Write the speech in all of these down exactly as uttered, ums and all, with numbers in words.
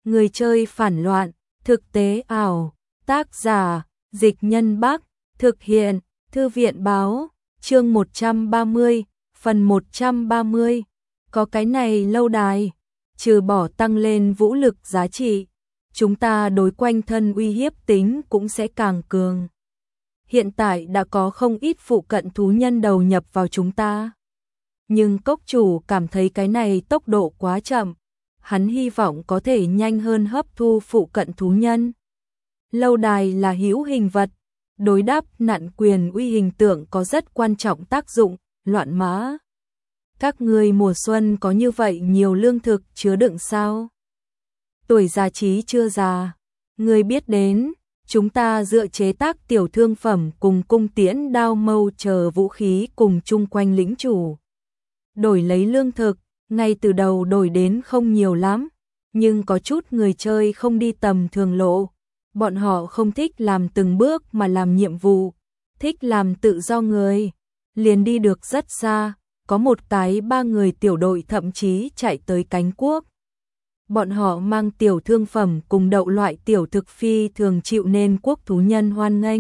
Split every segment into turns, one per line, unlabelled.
Người chơi phản loạn, thực tế ảo, tác giả, Dịch Nhân Bắc, thực hiện, Thư viện báo, chương một trăm ba mươi, phần một trăm ba mươi. Có cái này lâu đài, trừ bỏ tăng lên vũ lực giá trị, chúng ta đối quanh thân uy hiếp tính cũng sẽ càng cường. Hiện tại đã có không ít phụ cận thú nhân đầu nhập vào chúng ta. Nhưng cốc chủ cảm thấy cái này tốc độ quá chậm. Hắn hy vọng có thể nhanh hơn hấp thu phụ cận thú nhân. Lâu đài là hữu hình vật, đối đáp nạn quyền uy hình tượng có rất quan trọng tác dụng, loạn mã. Các ngươi mùa xuân có như vậy nhiều lương thực chứa đựng sao? Tuổi già trí chưa già, ngươi biết đến, chúng ta dựa chế tác tiểu thương phẩm cùng cung tiễn đao mâu chờ vũ khí cùng chung quanh lĩnh chủ. Đổi lấy lương thực, ngay từ đầu đổi đến không nhiều lắm, nhưng có chút người chơi không đi tầm thường lộ. Bọn họ không thích làm từng bước mà làm nhiệm vụ, thích làm tự do người, liền đi được rất xa, có một cái ba người tiểu đội thậm chí chạy tới cánh quốc. Bọn họ mang tiểu thương phẩm cùng đậu loại tiểu thực phi thường chịu nên quốc thú nhân hoan nghênh.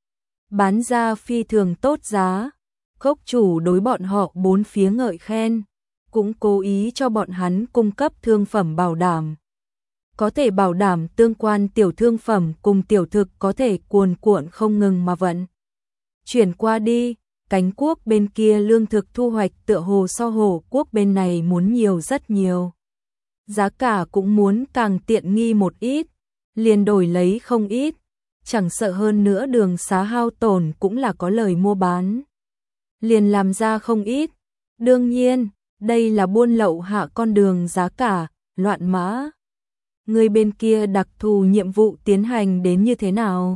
Bán ra phi thường tốt giá, cốc chủ đối bọn họ bốn phía ngợi khen, cũng cố ý cho bọn hắn cung cấp thương phẩm bảo đảm. Có thể bảo đảm tương quan tiểu thương phẩm cùng tiểu thực có thể cuồn cuộn không ngừng mà vận. Chuyển qua đi, cánh quốc bên kia lương thực thu hoạch tựa hồ so hồ quốc bên này muốn nhiều rất nhiều. Giá cả cũng muốn càng tiện nghi một ít, liền đổi lấy không ít, chẳng sợ hơn nữa đường xá hao tổn cũng là có lời mua bán. Liền làm ra không ít, đương nhiên, đây là buôn lậu hạ con đường giá cả, loạn mã. Người bên kia đặc thù nhiệm vụ tiến hành đến như thế nào?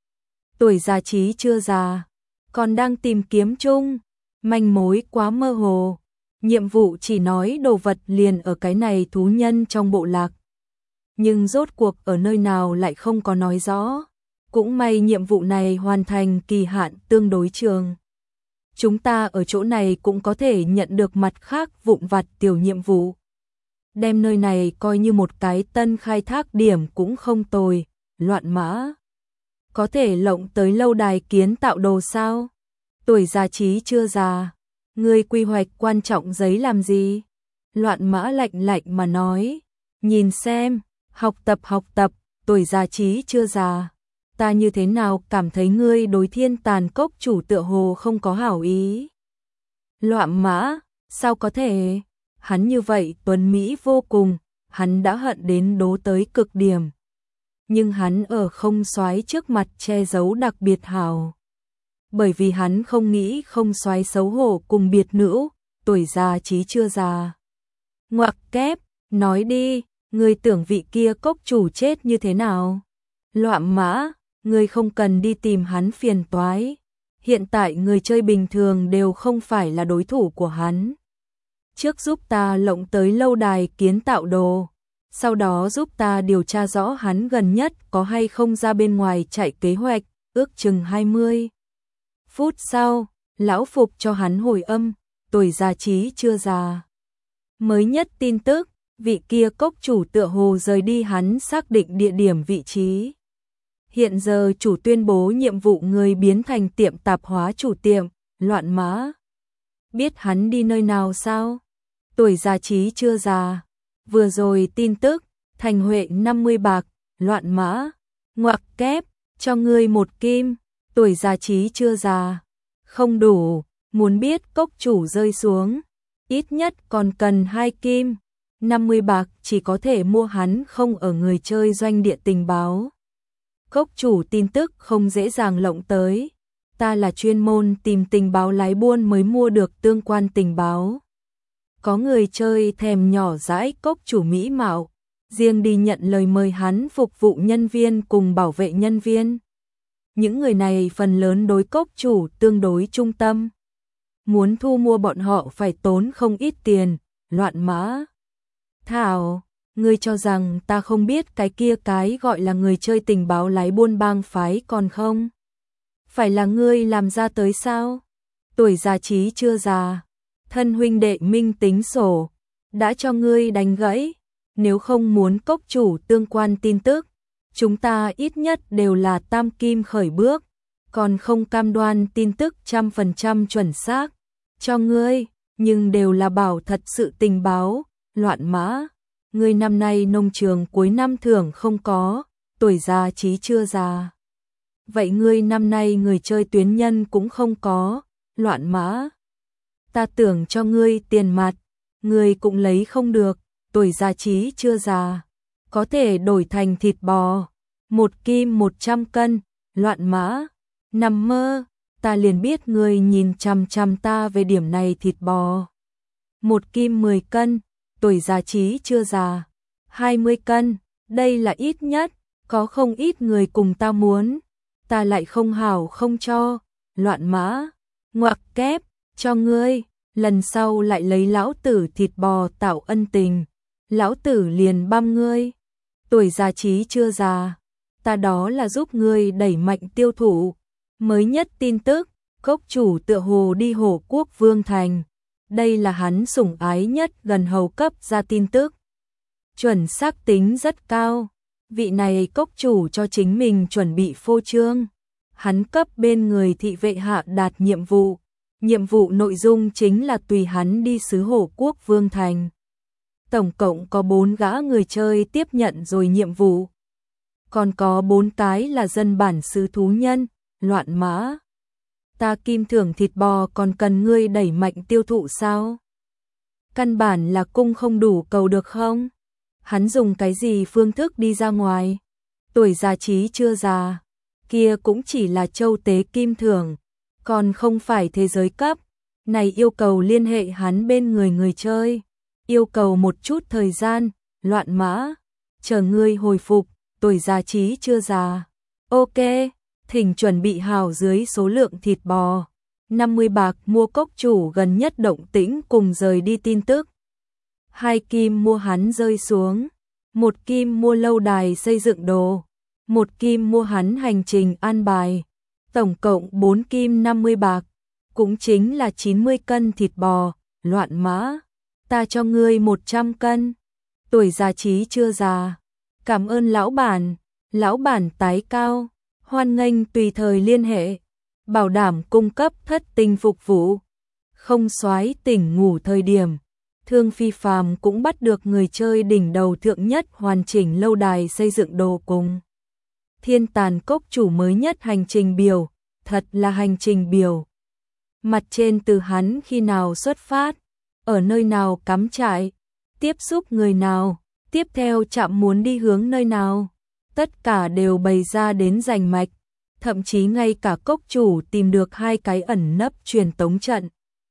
Tuổi già trí chưa già, còn đang tìm kiếm chung, manh mối quá mơ hồ. Nhiệm vụ chỉ nói đồ vật liền ở cái này thú nhân trong bộ lạc. Nhưng rốt cuộc ở nơi nào lại không có nói rõ. Cũng may nhiệm vụ này hoàn thành kỳ hạn tương đối trường. Chúng ta ở chỗ này cũng có thể nhận được mặt khác vụn vặt tiểu nhiệm vụ. Đem nơi này coi như một cái tân khai thác điểm cũng không tồi, loạn mã. Có thể lộng tới lâu đài kiến tạo đồ sao? Tuổi già trí chưa già, ngươi quy hoạch quan trọng giấy làm gì? Loạn mã lạnh lạnh mà nói, nhìn xem, học tập học tập, tuổi già trí chưa già. Ta như thế nào cảm thấy ngươi đối thiên tàn cốc chủ tựa hồ không có hảo ý? Loạn mã, sao có thể? Hắn như vậy tuấn mỹ vô cùng, hắn đã hận đến đố tới cực điểm. Nhưng hắn ở không soái trước mặt che giấu đặc biệt hào. Bởi vì hắn không nghĩ không soái xấu hổ cùng biệt nữ, tuổi già trí chưa già. Ngoặc kép, nói đi, ngươi tưởng vị kia cốc chủ chết như thế nào? Loạn mã, ngươi không cần đi tìm hắn phiền toái. Hiện tại người chơi bình thường đều không phải là đối thủ của hắn. Trước giúp ta lộng tới lâu đài kiến tạo đồ, sau đó giúp ta điều tra rõ hắn gần nhất có hay không ra bên ngoài chạy kế hoạch, ước chừng hai mươi phút sau, lão phục cho hắn hồi âm, tuổi già trí chưa già. Mới nhất tin tức, vị kia cốc chủ tựa hồ rời đi hắn xác định địa điểm vị trí. Hiện giờ chủ tuyên bố nhiệm vụ người biến thành tiệm tạp hóa chủ tiệm, loạn mã. Biết hắn đi nơi nào sao? Tuổi già trí chưa già. Vừa rồi tin tức, thành huệ năm mươi bạc, loạn mã. Ngoặc kép, cho ngươi một kim, tuổi già trí chưa già. Không đủ, muốn biết cốc chủ rơi xuống. Ít nhất còn cần hai kim. năm mươi bạc chỉ có thể mua hắn không ở người chơi doanh địa tình báo. Cốc chủ tin tức không dễ dàng lộng tới. Ta là chuyên môn tìm tình báo lái buôn mới mua được tương quan tình báo. Có người chơi thèm nhỏ dãi cốc chủ mỹ mạo, riêng đi nhận lời mời hắn phục vụ nhân viên cùng bảo vệ nhân viên. Những người này phần lớn đối cốc chủ tương đối trung tâm. Muốn thu mua bọn họ phải tốn không ít tiền, loạn mã. Thảo, ngươi cho rằng ta không biết cái kia cái gọi là người chơi tình báo lái buôn bang phái còn không? Phải là ngươi làm ra tới sao? Tuổi già trí chưa già, thân huynh đệ minh tính sổ, đã cho ngươi đánh gãy, nếu không muốn cốc chủ tương quan tin tức, chúng ta ít nhất đều là tam kim khởi bước, còn không cam đoan tin tức trăm phần trăm chuẩn xác cho ngươi, nhưng đều là bảo thật sự tình báo. Loạn mã, ngươi năm nay nông trường cuối năm thưởng không có, tuổi già trí chưa già. Vậy ngươi năm nay người chơi tuyến nhân cũng không có. Loạn mã, ta tưởng cho ngươi tiền mặt, ngươi cũng lấy không được, tuổi già trí chưa già, có thể đổi thành thịt bò, một kim một trăm cân. Loạn mã, nằm mơ, ta liền biết ngươi nhìn chằm chằm ta về điểm này. Thịt bò, một kim mười cân, tuổi già trí chưa già, hai mươi cân, đây là ít nhất, có không ít người cùng ta muốn, ta lại không hảo không cho. Loạn mã, ngoặc kép, cho ngươi, lần sau lại lấy lão tử thịt bò tạo ân tình, lão tử liền băm ngươi. Tuổi già trí chưa già, ta đó là giúp ngươi đẩy mạnh tiêu thụ. Mới nhất tin tức, cốc chủ tựa hồ đi Hổ Quốc Vương Thành, đây là hắn sủng ái nhất gần hầu cấp ra tin tức. Chuẩn xác tính rất cao, vị này cốc chủ cho chính mình chuẩn bị phô trương. Hắn cấp bên người thị vệ hạ đạt nhiệm vụ, nhiệm vụ nội dung chính là tùy hắn đi xứ Hổ Quốc Vương Thành. Tổng cộng có bốn gã người chơi tiếp nhận rồi nhiệm vụ, còn có bốn cái là dân bản xứ thú nhân. Loạn mã, ta kim thưởng thịt bò còn cần ngươi đẩy mạnh tiêu thụ sao? Căn bản là cung không đủ cầu được không? Hắn dùng cái gì phương thức đi ra ngoài? Tuổi già trí chưa già, kia cũng chỉ là châu tế kim thưởng, còn không phải thế giới cấp. Này yêu cầu liên hệ hắn bên người người chơi, yêu cầu một chút thời gian. Loạn mã, chờ ngươi hồi phục, tuổi già trí chưa già. Ok, thỉnh chuẩn bị hào dưới số lượng thịt bò. năm mươi bạc mua cốc chủ gần nhất động tĩnh cùng rời đi tin tức. Hai kim mua hắn rơi xuống, một kim mua lâu đài xây dựng đồ, một kim mua hắn hành trình an bài. Tổng cộng bốn kim năm mươi bạc, cũng chính là chín mươi cân thịt bò. Loạn mã, ta cho ngươi một trăm cân. Tuổi già trí chưa già, cảm ơn lão bản, lão bản tái cao, hoan nghênh tùy thời liên hệ, bảo đảm cung cấp thất tinh phục vụ. Không soái tỉnh ngủ thời điểm, Thương Phi Phàm cũng bắt được người chơi đỉnh đầu thượng nhất hoàn chỉnh lâu đài xây dựng đồ cùng Thiên Tàn cốc chủ mới nhất hành trình biểu, thật là hành trình biểu. Mặt trên từ hắn khi nào xuất phát, ở nơi nào cắm trại, tiếp xúc người nào, tiếp theo chạm muốn đi hướng nơi nào, tất cả đều bày ra đến rành mạch, thậm chí ngay cả cốc chủ tìm được hai cái ẩn nấp truyền tống trận,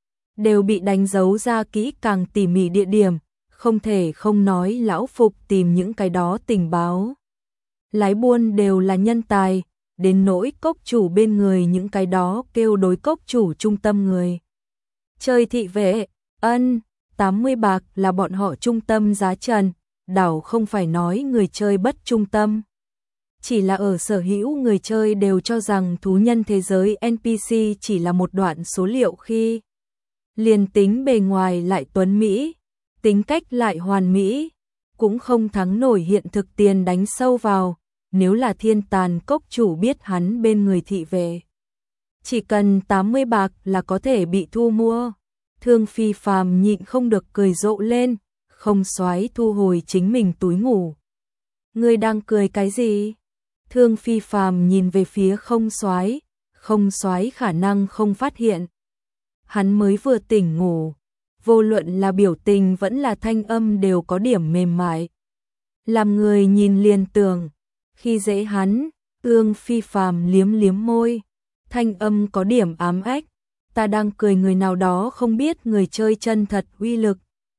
đều bị đánh dấu ra kỹ càng tỉ mỉ địa điểm, không thể không nói lão Phục tìm những cái đó tình báo. Lái buôn đều là nhân tài, đến nỗi cốc chủ bên người những cái đó kêu đối cốc chủ trung tâm người. Chơi thị vệ, ân, tám mươi bạc là bọn họ trung tâm giá trần, đảo không phải nói người chơi bất trung tâm. Chỉ là ở sở hữu người chơi đều cho rằng thú nhân thế giới en pê xê chỉ là một đoạn số liệu khi liền tính bề ngoài lại tuấn mỹ, tính cách lại hoàn mỹ, cũng không thắng nổi hiện thực tiền đánh sâu vào. Nếu là Thiên Tàn cốc chủ biết hắn bên người thị vệ, chỉ cần tám mươi bạc là có thể bị thu mua. Thương Phi Phàm nhịn không được cười rộ lên, không xoái thu hồi chính mình túi ngủ. Ngươi đang cười cái gì? Thương Phi Phàm nhìn về phía không xoái, không xoái khả năng không phát hiện. Hắn mới vừa tỉnh ngủ, vô luận là biểu tình vẫn là thanh âm đều có điểm mềm mại. Làm người nhìn liền tưởng, khi dễ hắn, Thương Phi Phàm liếm liếm môi, thanh âm có điểm ám ách, ta đang cười người nào đó không biết người chơi chân thật uy lực.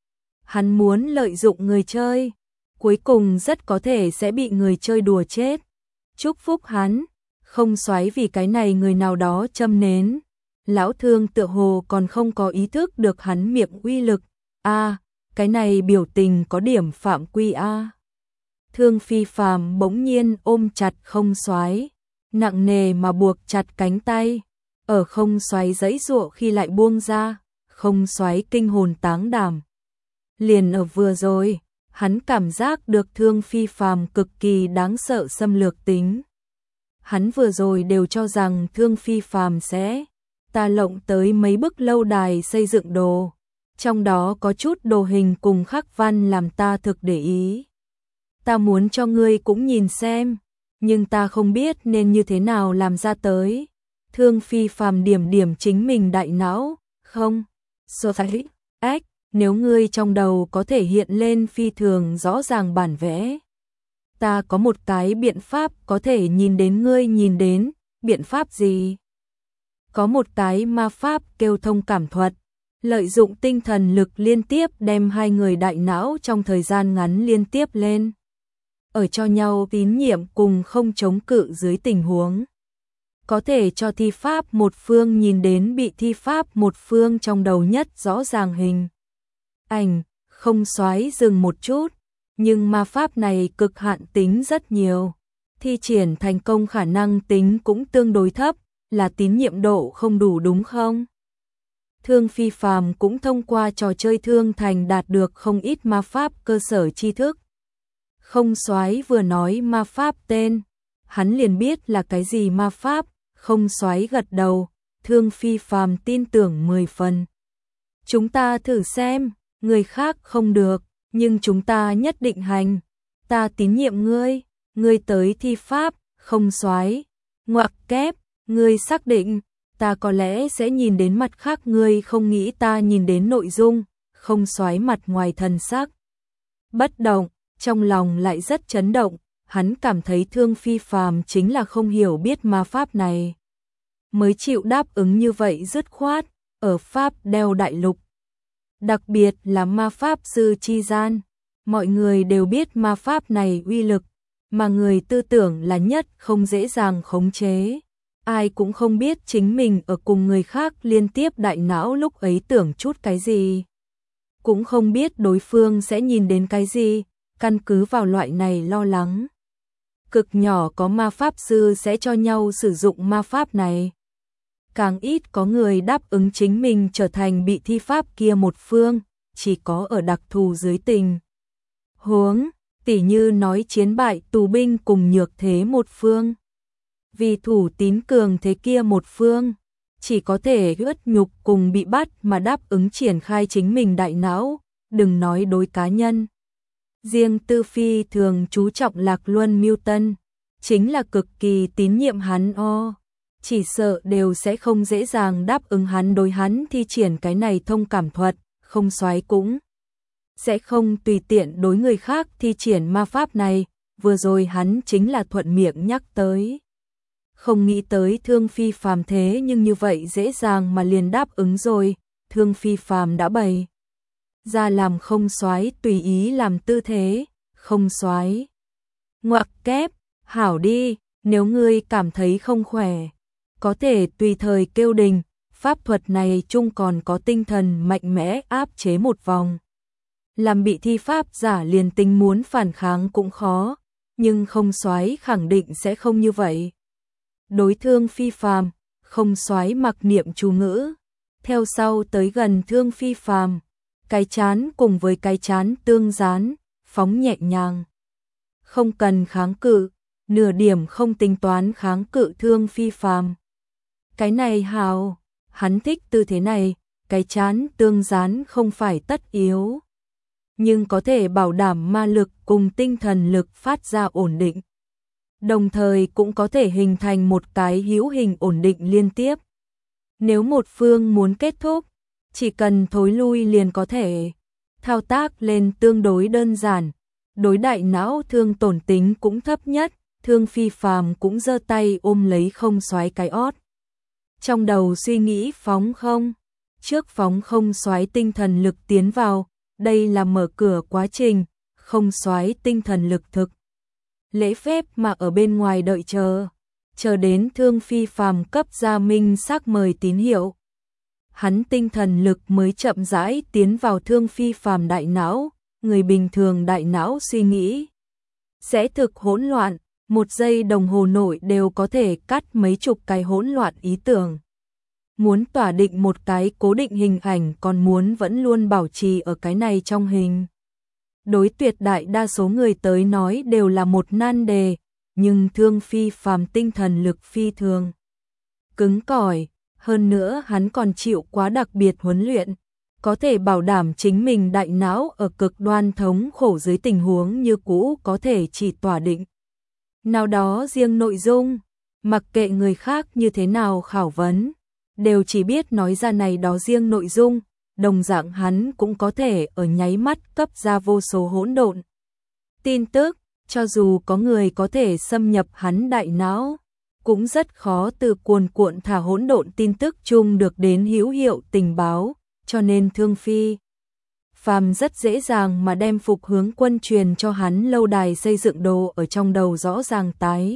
Hắn muốn lợi dụng người chơi, cuối cùng rất có thể sẽ bị người chơi đùa chết. Chúc phúc hắn, không xoáy vì cái này người nào đó châm nến. Lão Thương tựa hồ còn không có ý thức được hắn miệng uy lực. A, à, cái này biểu tình có điểm phạm quy a. À. Thương Phi Phàm bỗng nhiên ôm chặt không xoáy, nặng nề mà buộc chặt cánh tay, ở không xoáy giãy giụa khi lại buông ra, không xoáy kinh hồn táng đảm. Liền ở vừa rồi, Hắn cảm giác được Thương Phi Phàm cực kỳ đáng sợ xâm lược tính. Hắn vừa rồi đều cho rằng Thương Phi Phàm sẽ ta lộng tới mấy bức lâu đài xây dựng đồ, trong đó có chút đồ hình cùng khắc văn làm ta thực để ý. Ta muốn cho ngươi cũng nhìn xem, nhưng ta không biết nên như thế nào làm ra tới. Thương Phi Phàm điểm điểm chính mình đại não, không, so thấy, ếch, nếu ngươi trong đầu có thể hiện lên phi thường rõ ràng bản vẽ. Ta có một cái biện pháp có thể nhìn đến ngươi nhìn đến, biện pháp gì? Có một cái ma pháp kêu thông cảm thuật, lợi dụng tinh thần lực liên tiếp đem hai người đại não trong thời gian ngắn liên tiếp lên. Ở cho nhau tín nhiệm cùng không chống cự dưới tình huống. Có thể cho thi pháp một phương nhìn đến bị thi pháp một phương trong đầu nhất rõ ràng hình. Ảnh, không xoáy dừng một chút, nhưng ma pháp này cực hạn tính rất nhiều. Thi triển thành công khả năng tính cũng tương đối thấp, là tín nhiệm độ không đủ đúng không? Thương Phi Phàm cũng thông qua trò chơi Thương Thành đạt được không ít ma pháp cơ sở tri thức. Không xoáy vừa nói ma pháp tên, hắn liền biết là cái gì ma pháp, không xoáy gật đầu, Thương Phi Phàm tin tưởng mười phần. Chúng ta thử xem, người khác không được, nhưng chúng ta nhất định hành. Ta tín nhiệm ngươi, ngươi tới thi pháp, không xoáy, ngoặc kép, ngươi xác định, ta có lẽ sẽ nhìn đến mặt khác ngươi không nghĩ ta nhìn đến nội dung, không xoáy mặt ngoài thần sắc. Bất động, trong lòng lại rất chấn động, hắn cảm thấy Thương Phi Phàm chính là không hiểu biết ma pháp này. Mới chịu đáp ứng như vậy dứt khoát, ở Pháp đeo đại lục. Đặc biệt là ma pháp sư chi gian, mọi người đều biết ma pháp này uy lực, mà người tư tưởng là nhất không dễ dàng khống chế. Ai cũng không biết chính mình ở cùng người khác liên tiếp đại não lúc ấy tưởng chút cái gì. Cũng không biết đối phương sẽ nhìn đến cái gì, căn cứ vào loại này lo lắng. Cực nhỏ có ma pháp sư sẽ cho nhau sử dụng ma pháp này. Càng ít có người đáp ứng chính mình trở thành bị thi pháp kia một phương, chỉ có ở đặc thù dưới tình huống, tỉ như nói chiến bại tù binh cùng nhược thế một phương. Vì thủ tín cường thế kia một phương, chỉ có thể uất nhục cùng bị bắt mà đáp ứng triển khai chính mình đại não, đừng nói đối cá nhân. Riêng Tư Phi thường chú trọng Lạc Luân Mưu Tân, chính là cực kỳ tín nhiệm hắn o. Chỉ sợ đều sẽ không dễ dàng đáp ứng hắn đối hắn thi triển cái này thông cảm thuật, không xoáy cũng sẽ không tùy tiện đối người khác thi triển ma pháp này, vừa rồi hắn chính là thuận miệng nhắc tới. Không nghĩ tới Thương Phi Phàm thế nhưng như vậy dễ dàng mà liền đáp ứng rồi, Thương Phi Phàm đã bày ra làm không xoáy tùy ý làm tư thế, không xoáy. Ngoặc kép, hảo đi, nếu ngươi cảm thấy không khỏe, có thể tùy thời kêu đình, pháp thuật này chung còn có tinh thần mạnh mẽ áp chế một vòng. Làm bị thi pháp giả liền tính muốn phản kháng cũng khó, nhưng không xoáy khẳng định sẽ không như vậy. Đối Thương Phi Phàm, không xoáy mặc niệm chú ngữ, theo sau tới gần Thương Phi Phàm, cái chán cùng với cái chán tương dán, phóng nhẹ nhàng. Không cần kháng cự, nửa điểm không tính toán kháng cự Thương Phi Phàm. Cái này hào, hắn thích tư thế này, cái chán tương dán không phải tất yếu, nhưng có thể bảo đảm ma lực cùng tinh thần lực phát ra ổn định. Đồng thời cũng có thể hình thành một cái hữu hình ổn định liên tiếp. Nếu một phương muốn kết thúc, chỉ cần thối lui liền có thể. Thao tác lên tương đối đơn giản, đối đại não thương tổn tính cũng thấp nhất, Thương Phi Phàm cũng giơ tay ôm lấy không xoáy cái ót. Trong đầu suy nghĩ phóng không, trước phóng không xoáy tinh thần lực tiến vào, đây là mở cửa quá trình, không xoáy tinh thần lực thực. Lễ phép mà ở bên ngoài đợi chờ, chờ đến Thương Phi Phàm cấp ra minh xác mời tín hiệu. Hắn tinh thần lực mới chậm rãi tiến vào Thương Phi Phàm đại não, người bình thường đại não suy nghĩ sẽ thực hỗn loạn, một giây đồng hồ nội đều có thể cắt mấy chục cái hỗn loạn ý tưởng. Muốn tỏa định một cái cố định hình ảnh còn muốn vẫn luôn bảo trì ở cái này trong hình đối tuyệt đại đa số người tới nói đều là một nan đề, nhưng Thương Phi Phàm tinh thần lực phi thường cứng cỏi, hơn nữa hắn còn chịu quá đặc biệt huấn luyện, có thể bảo đảm chính mình đại não ở cực đoan thống khổ dưới tình huống như cũ có thể chỉ tỏa định. Nào đó riêng nội dung, mặc kệ người khác như thế nào khảo vấn, đều chỉ biết nói ra này đó riêng nội dung, đồng dạng hắn cũng có thể ở nháy mắt cấp ra vô số hỗn độn tin tức, cho dù có người có thể xâm nhập hắn đại não, cũng rất khó từ cuồn cuộn thả hỗn độn tin tức chung được đến hữu hiệu tình báo, cho nên Thương Phi Phàm rất dễ dàng mà đem Phục Hướng Quân truyền cho hắn lâu đài xây dựng đồ ở trong đầu rõ ràng tái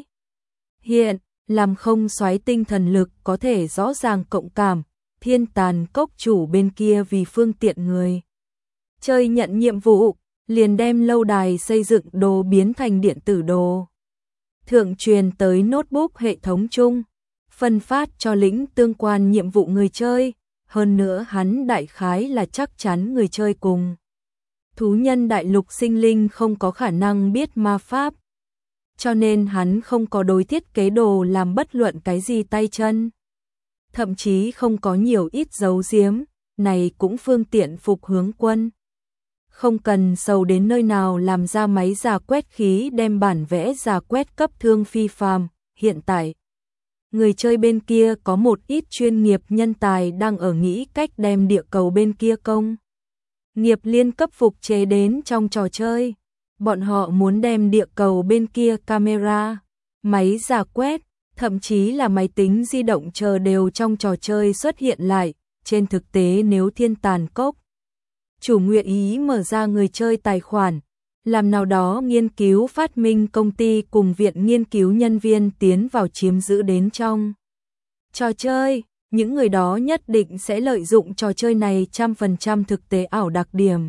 hiện, làm không xoáy tinh thần lực có thể rõ ràng cộng cảm, Thiên Tàn Cốc chủ bên kia vì phương tiện người chơi nhận nhiệm vụ, liền đem lâu đài xây dựng đồ biến thành điện tử đồ. Thượng truyền tới notebook hệ thống chung, phân phát cho lĩnh tương quan nhiệm vụ người chơi, hơn nữa hắn đại khái là chắc chắn người chơi cùng thú nhân đại lục sinh linh không có khả năng biết ma pháp, cho nên hắn không có đối thiết kế đồ làm bất luận cái gì tay chân, thậm chí không có nhiều ít giấu giếm, này cũng phương tiện Phục Hướng Quân. Không cần sầu đến nơi nào làm ra máy giả quét khí đem bản vẽ giả quét cấp Thương Phi Phàm, hiện tại người chơi bên kia có một ít chuyên nghiệp nhân tài đang ở nghĩ cách đem địa cầu bên kia công nghiệp liên cấp phục chế đến trong trò chơi. Bọn họ muốn đem địa cầu bên kia camera, máy giả quét, thậm chí là máy tính di động chờ đều trong trò chơi xuất hiện lại. Trên thực tế nếu Thiên Tàn Cốc chủ nguyện ý mở ra người chơi tài khoản, làm nào đó nghiên cứu phát minh công ty cùng viện nghiên cứu nhân viên tiến vào chiếm giữ đến trong trò chơi, những người đó nhất định sẽ lợi dụng trò chơi này trăm phần trăm thực tế ảo đặc điểm.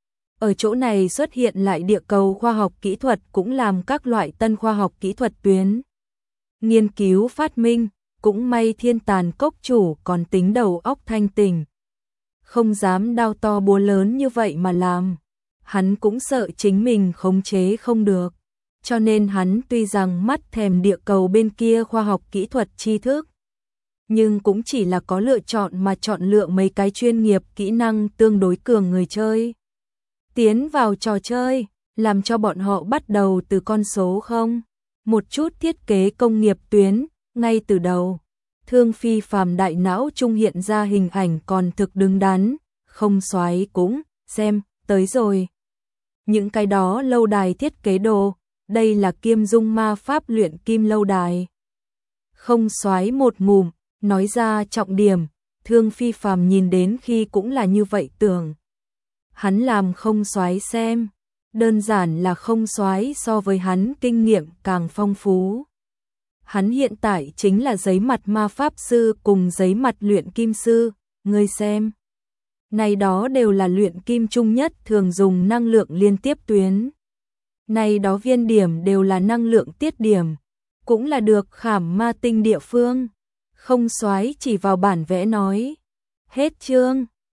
Ở chỗ này xuất hiện lại địa cầu khoa học kỹ thuật cũng làm các loại tân khoa học kỹ thuật tuyến nghiên cứu phát minh, cũng may Thiên Tàn Cốc chủ còn tính đầu óc thanh tỉnh, không dám đao to búa lớn như vậy mà làm. Hắn cũng sợ chính mình khống chế không được, cho nên hắn tuy rằng mắt thèm địa cầu bên kia khoa học kỹ thuật tri thức, nhưng cũng chỉ là có lựa chọn mà chọn lựa mấy cái chuyên nghiệp kỹ năng tương đối cường người chơi tiến vào trò chơi, làm cho bọn họ bắt đầu từ con số không, một chút thiết kế công nghiệp tuyến, ngay từ đầu. Thương Phi Phàm đại não trung hiện ra hình ảnh còn thực đứng đắn, không xoáy cũng, xem, tới rồi. Những cái đó lâu đài thiết kế đồ, đây là Kim Dung ma pháp luyện kim lâu đài. Không xoáy một ngụm, nói ra trọng điểm, Thương Phi Phàm nhìn đến khi cũng là như vậy tưởng. Hắn làm không xoáy xem, đơn giản là không xoáy so với hắn kinh nghiệm càng phong phú. Hắn hiện tại chính là giấy mặt ma pháp sư cùng giấy mặt luyện kim sư, ngươi xem. Này đó đều là luyện kim chung nhất thường dùng năng lượng liên tiếp tuyến. Này đó viên điểm đều là năng lượng tiết điểm, cũng là được khảm ma tinh địa phương. Không xoáy chỉ vào bản vẽ nói. Hết chương.